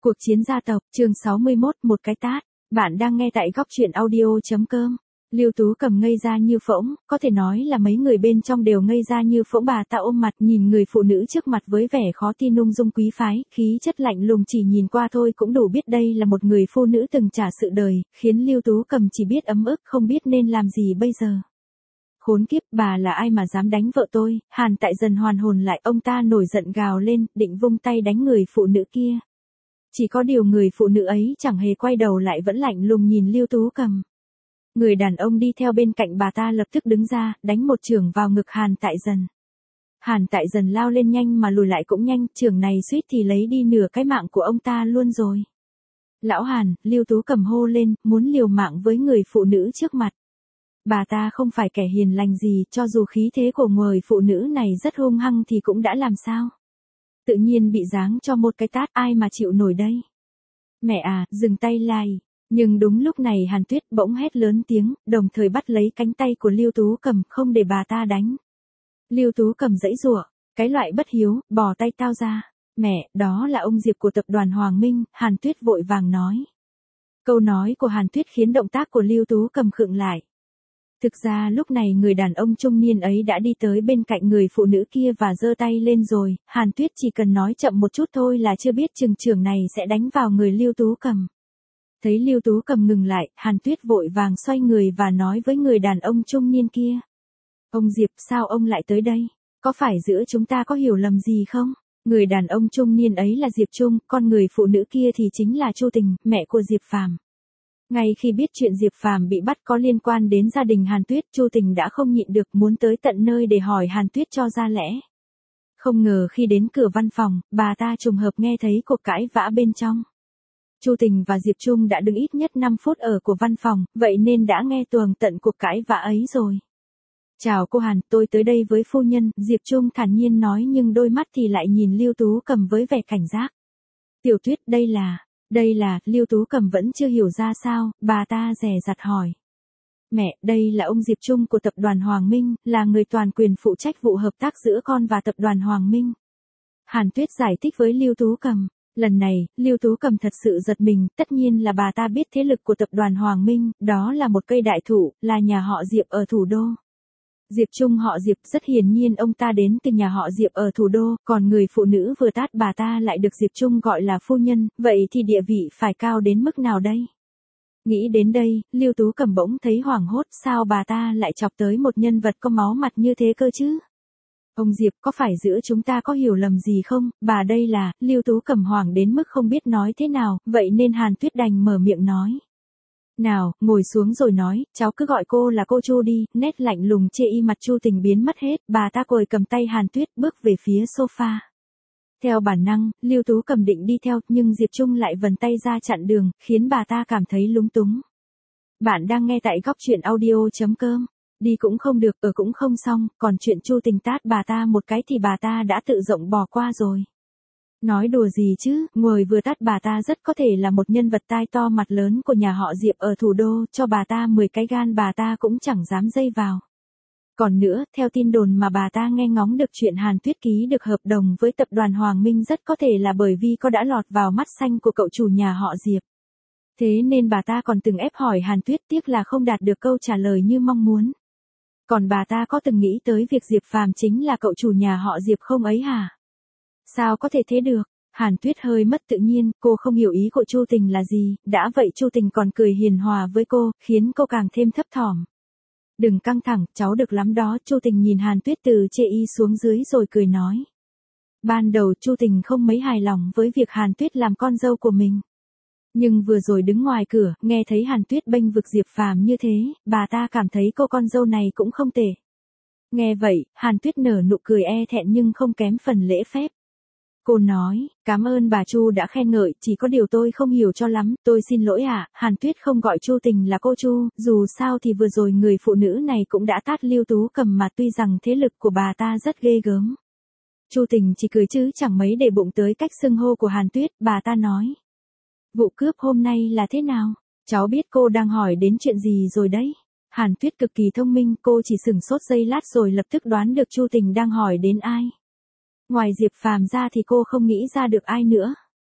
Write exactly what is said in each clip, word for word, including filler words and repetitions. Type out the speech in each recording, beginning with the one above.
Cuộc chiến gia tộc, chương sáu mươi mốt, một cái tát. Bạn đang nghe tại góc truyện audio.com. Lưu Tú Cầm ngây ra như phỗng, có thể nói là mấy người bên trong đều ngây ra như phỗng. Bà ta ôm mặt nhìn người phụ nữ trước mặt với vẻ khó tin, ung dung quý phái, khí chất lạnh lùng, chỉ nhìn qua thôi cũng đủ biết đây là một người phụ nữ từng trả sự đời, khiến Lưu Tú Cầm chỉ biết ấm ức, không biết nên làm gì bây giờ. Khốn kiếp, bà là ai mà dám đánh vợ tôi? Hàn Tại Dần hoàn hồn lại, ông ta nổi giận gào lên, định vung tay đánh người phụ nữ kia. Chỉ có điều người phụ nữ ấy chẳng hề quay đầu lại, vẫn lạnh lùng nhìn Lưu Tú Cầm. Người đàn ông đi theo bên cạnh bà ta lập tức đứng ra, đánh một chưởng vào ngực Hàn Tại Dần. Hàn Tại Dần lao lên nhanh mà lùi lại cũng nhanh, chưởng này suýt thì lấy đi nửa cái mạng của ông ta luôn rồi. Lão Hàn, Lưu Tú Cầm hô lên, muốn liều mạng với người phụ nữ trước mặt. Bà ta không phải kẻ hiền lành gì, cho dù khí thế của người phụ nữ này rất hung hăng thì cũng đã làm sao. Tự nhiên bị giáng cho một cái tát, ai mà chịu nổi đây. Mẹ à, dừng tay lại. Nhưng đúng lúc này Hàn Tuyết bỗng hét lớn tiếng, đồng thời bắt lấy cánh tay của Lưu Tú Cầm, không để bà ta đánh. Lưu Tú Cầm giãy giụa, cái loại bất hiếu, bỏ tay tao ra. Mẹ, đó là ông Diệp của tập đoàn Hoàng Minh, Hàn Tuyết vội vàng nói. Câu nói của Hàn Tuyết khiến động tác của Lưu Tú Cầm khựng lại. Thực ra lúc này người đàn ông trung niên ấy đã đi tới bên cạnh người phụ nữ kia và giơ tay lên rồi, Hàn Tuyết chỉ cần nói chậm một chút thôi là chưa biết chừng chưởng này sẽ đánh vào người Lưu Tú Cầm. Thấy Lưu Tú Cầm ngừng lại, Hàn Tuyết vội vàng xoay người và nói với người đàn ông trung niên kia. Ông Diệp, sao ông lại tới đây? Có phải giữa chúng ta có hiểu lầm gì không? Người đàn ông trung niên ấy là Diệp Trung, con người phụ nữ kia thì chính là Chu Tình, mẹ của Diệp Phàm. Ngay khi biết chuyện Diệp Phàm bị bắt có liên quan đến gia đình Hàn Tuyết, Chu Tình đã không nhịn được muốn tới tận nơi để hỏi Hàn Tuyết cho ra lẽ. Không ngờ khi đến cửa văn phòng, bà ta trùng hợp nghe thấy cuộc cãi vã bên trong. Chu Tình và Diệp Trung đã đứng ít nhất năm phút ở của văn phòng, vậy nên đã nghe tường tận cuộc cãi vã ấy rồi. Chào cô Hàn, tôi tới đây với phu nhân, Diệp Trung thản nhiên nói, nhưng đôi mắt thì lại nhìn Lưu Tú Cầm với vẻ cảnh giác. Tiểu Tuyết, đây là... Đây là, Lưu Tú Cầm vẫn chưa hiểu ra sao, bà ta dè dặt hỏi. Mẹ, đây là ông Diệp Trung của tập đoàn Hoàng Minh, là người toàn quyền phụ trách vụ hợp tác giữa con và tập đoàn Hoàng Minh. Hàn Tuyết giải thích với Lưu Tú Cầm. Lần này, Lưu Tú Cầm thật sự giật mình, tất nhiên là bà ta biết thế lực của tập đoàn Hoàng Minh, đó là một cây đại thụ, là nhà họ Diệp ở thủ đô. Diệp Trung họ Diệp, rất hiển nhiên ông ta đến từ nhà họ Diệp ở thủ đô, còn người phụ nữ vừa tát bà ta lại được Diệp Trung gọi là phu nhân, vậy thì địa vị phải cao đến mức nào đây? Nghĩ đến đây, Lưu Tú Cầm bỗng thấy hoảng hốt, sao bà ta lại chọc tới một nhân vật có máu mặt như thế cơ chứ? Ông Diệp, có phải giữa chúng ta có hiểu lầm gì không? Bà đây là, Lưu Tú Cầm hoảng đến mức không biết nói thế nào, vậy nên Hàn Tuyết đành mở miệng nói. Nào, ngồi xuống rồi nói, cháu cứ gọi cô là cô Chu đi, nét lạnh lùng chê y mặt Chu Tình biến mất hết, bà ta cồi cầm tay Hàn Tuyết bước về phía sofa. Theo bản năng, Lưu Tú Cầm định đi theo, nhưng Diệp Trung lại vần tay ra chặn đường, khiến bà ta cảm thấy lúng túng. Bạn đang nghe tại góc truyện audio.com. Đi cũng không được, ở cũng không xong, còn chuyện Chu Tình tát bà ta một cái thì bà ta đã tự rộng bỏ qua rồi. Nói đùa gì chứ, người vừa tát bà ta rất có thể là một nhân vật tai to mặt lớn của nhà họ Diệp ở thủ đô, cho bà ta mười cái gan bà ta cũng chẳng dám dây vào. Còn nữa, theo tin đồn mà bà ta nghe ngóng được, chuyện Hàn Tuyết ký được hợp đồng với tập đoàn Hoàng Minh rất có thể là bởi vì có đã lọt vào mắt xanh của cậu chủ nhà họ Diệp. Thế nên bà ta còn từng ép hỏi Hàn Tuyết, tiếc là không đạt được câu trả lời như mong muốn. Còn bà ta có từng nghĩ tới việc Diệp Phàm chính là cậu chủ nhà họ Diệp không ấy hả? Sao có thể thế được? Hàn Tuyết hơi mất tự nhiên, cô không hiểu ý của Chu Tình là gì, đã vậy Chu Tình còn cười hiền hòa với cô, khiến cô càng thêm thấp thỏm. Đừng căng thẳng, cháu được lắm đó, Chu Tình nhìn Hàn Tuyết từ chê y xuống dưới rồi cười nói. Ban đầu Chu Tình không mấy hài lòng với việc Hàn Tuyết làm con dâu của mình. Nhưng vừa rồi đứng ngoài cửa, nghe thấy Hàn Tuyết bênh vực Diệp Phàm như thế, bà ta cảm thấy cô con dâu này cũng không tệ. Nghe vậy, Hàn Tuyết nở nụ cười e thẹn nhưng không kém phần lễ phép. Cô nói, cảm ơn bà Chu đã khen ngợi, chỉ có điều tôi không hiểu cho lắm, tôi xin lỗi ạ. Hàn Tuyết không gọi Chu Tình là cô Chu, dù sao thì vừa rồi người phụ nữ này cũng đã tát Lưu Tú Cầm mà, tuy rằng thế lực của bà ta rất ghê gớm. Chu Tình chỉ cười chứ chẳng mấy để bụng tới cách xưng hô của Hàn Tuyết, bà ta nói. Vụ cướp hôm nay là thế nào? Cháu biết cô đang hỏi đến chuyện gì rồi đấy. Hàn Tuyết cực kỳ thông minh, cô chỉ sửng sốt giây lát rồi lập tức đoán được Chu Tình đang hỏi đến ai. Ngoài Diệp Phàm ra thì cô không nghĩ ra được ai nữa.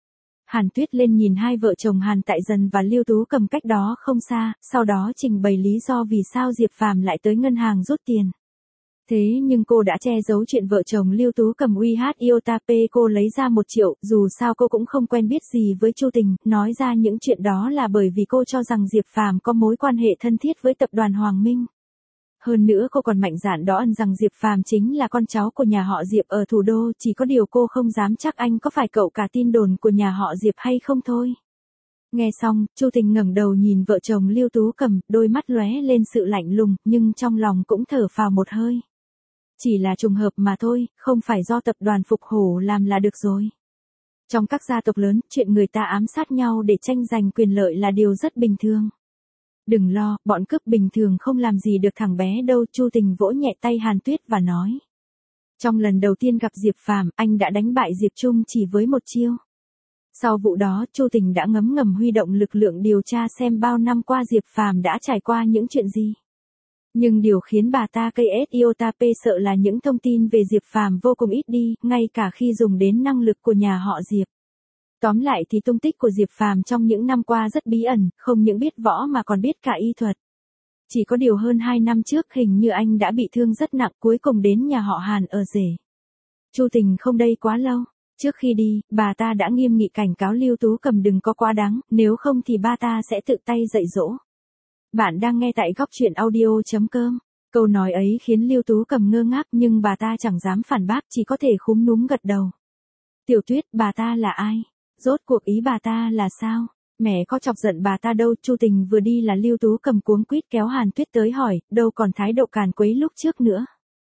Hàn Tuyết lên nhìn hai vợ chồng Hàn Tại Dần và Lưu Tú Cầm cách đó không xa, sau đó trình bày lý do vì sao Diệp Phàm lại tới ngân hàng rút tiền. Thế nhưng cô đã che giấu chuyện vợ chồng Lưu Tú Cầm uy hát Iota P cô lấy ra một triệu, dù sao cô cũng không quen biết gì với Chu Tình, nói ra những chuyện đó là bởi vì cô cho rằng Diệp Phàm có mối quan hệ thân thiết với tập đoàn Hoàng Minh. Hơn nữa cô còn mạnh dạn đó ẩn rằng Diệp Phàm chính là con cháu của nhà họ Diệp ở thủ đô, chỉ có điều cô không dám chắc anh có phải cậu cả tin đồn của nhà họ Diệp hay không thôi. Nghe xong, Chu Tình ngẩng đầu nhìn vợ chồng Lưu Tú Cầm, đôi mắt lóe lên sự lạnh lùng, nhưng trong lòng cũng thở phào một hơi. Chỉ là trùng hợp mà thôi, không phải do tập đoàn Phục Hổ làm là được rồi. Trong các gia tộc lớn, chuyện người ta ám sát nhau để tranh giành quyền lợi là điều rất bình thường. Đừng lo, bọn cướp bình thường không làm gì được thằng bé đâu. Chu Tình vỗ nhẹ tay Hàn Tuyết và nói. Trong lần đầu tiên gặp Diệp Phàm, anh đã đánh bại Diệp Trung chỉ với một chiêu. Sau vụ đó, Chu Tình đã ngấm ngầm huy động lực lượng điều tra xem bao năm qua Diệp Phàm đã trải qua những chuyện gì. Nhưng điều khiến bà ta cây ét Iota P sợ là những thông tin về Diệp Phàm vô cùng ít đi, ngay cả khi dùng đến năng lực của nhà họ Diệp. Tóm lại thì tung tích của Diệp Phàm trong những năm qua rất bí ẩn, không những biết võ mà còn biết cả y thuật. Chỉ có điều hơn hai năm trước hình như anh đã bị thương rất nặng, cuối cùng đến nhà họ Hàn ở rể. Chu Tình không đây quá lâu. Trước khi đi, bà ta đã nghiêm nghị cảnh cáo Lưu Tú Cầm đừng có quá đáng, nếu không thì ba ta sẽ tự tay dạy dỗ. Bạn đang nghe tại góc truyện audio chấm com. Câu nói ấy khiến Lưu Tú Cầm ngơ ngác nhưng bà ta chẳng dám phản bác, chỉ có thể khúm núm gật đầu. Tiểu Tuyết, bà ta là ai? Rốt cuộc ý bà ta là sao? Mẹ có chọc giận bà ta đâu. Chu Tình vừa đi là Lưu Tú Cầm cuống quýt kéo Hàn Tuyết tới hỏi, đâu còn thái độ càn quấy lúc trước nữa.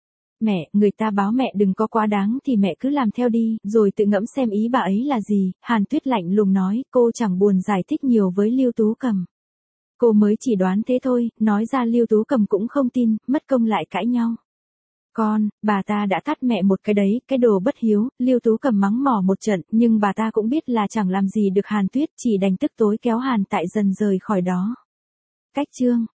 Mẹ, người ta báo mẹ đừng có quá đáng thì mẹ cứ làm theo đi, rồi tự ngẫm xem ý bà ấy là gì. Hàn Tuyết lạnh lùng nói, cô chẳng buồn giải thích nhiều với Lưu Tú Cầm. Cô mới chỉ đoán thế thôi, nói ra Lưu Tú Cầm cũng không tin, mất công lại cãi nhau. Con, bà ta đã tát mẹ một cái đấy, cái đồ bất hiếu. Lưu Tú Cầm mắng mỏ một trận, nhưng bà ta cũng biết là chẳng làm gì được Hàn Tuyết, chỉ đành tức tối kéo Hàn Tại Dần rời khỏi đó. Cách chương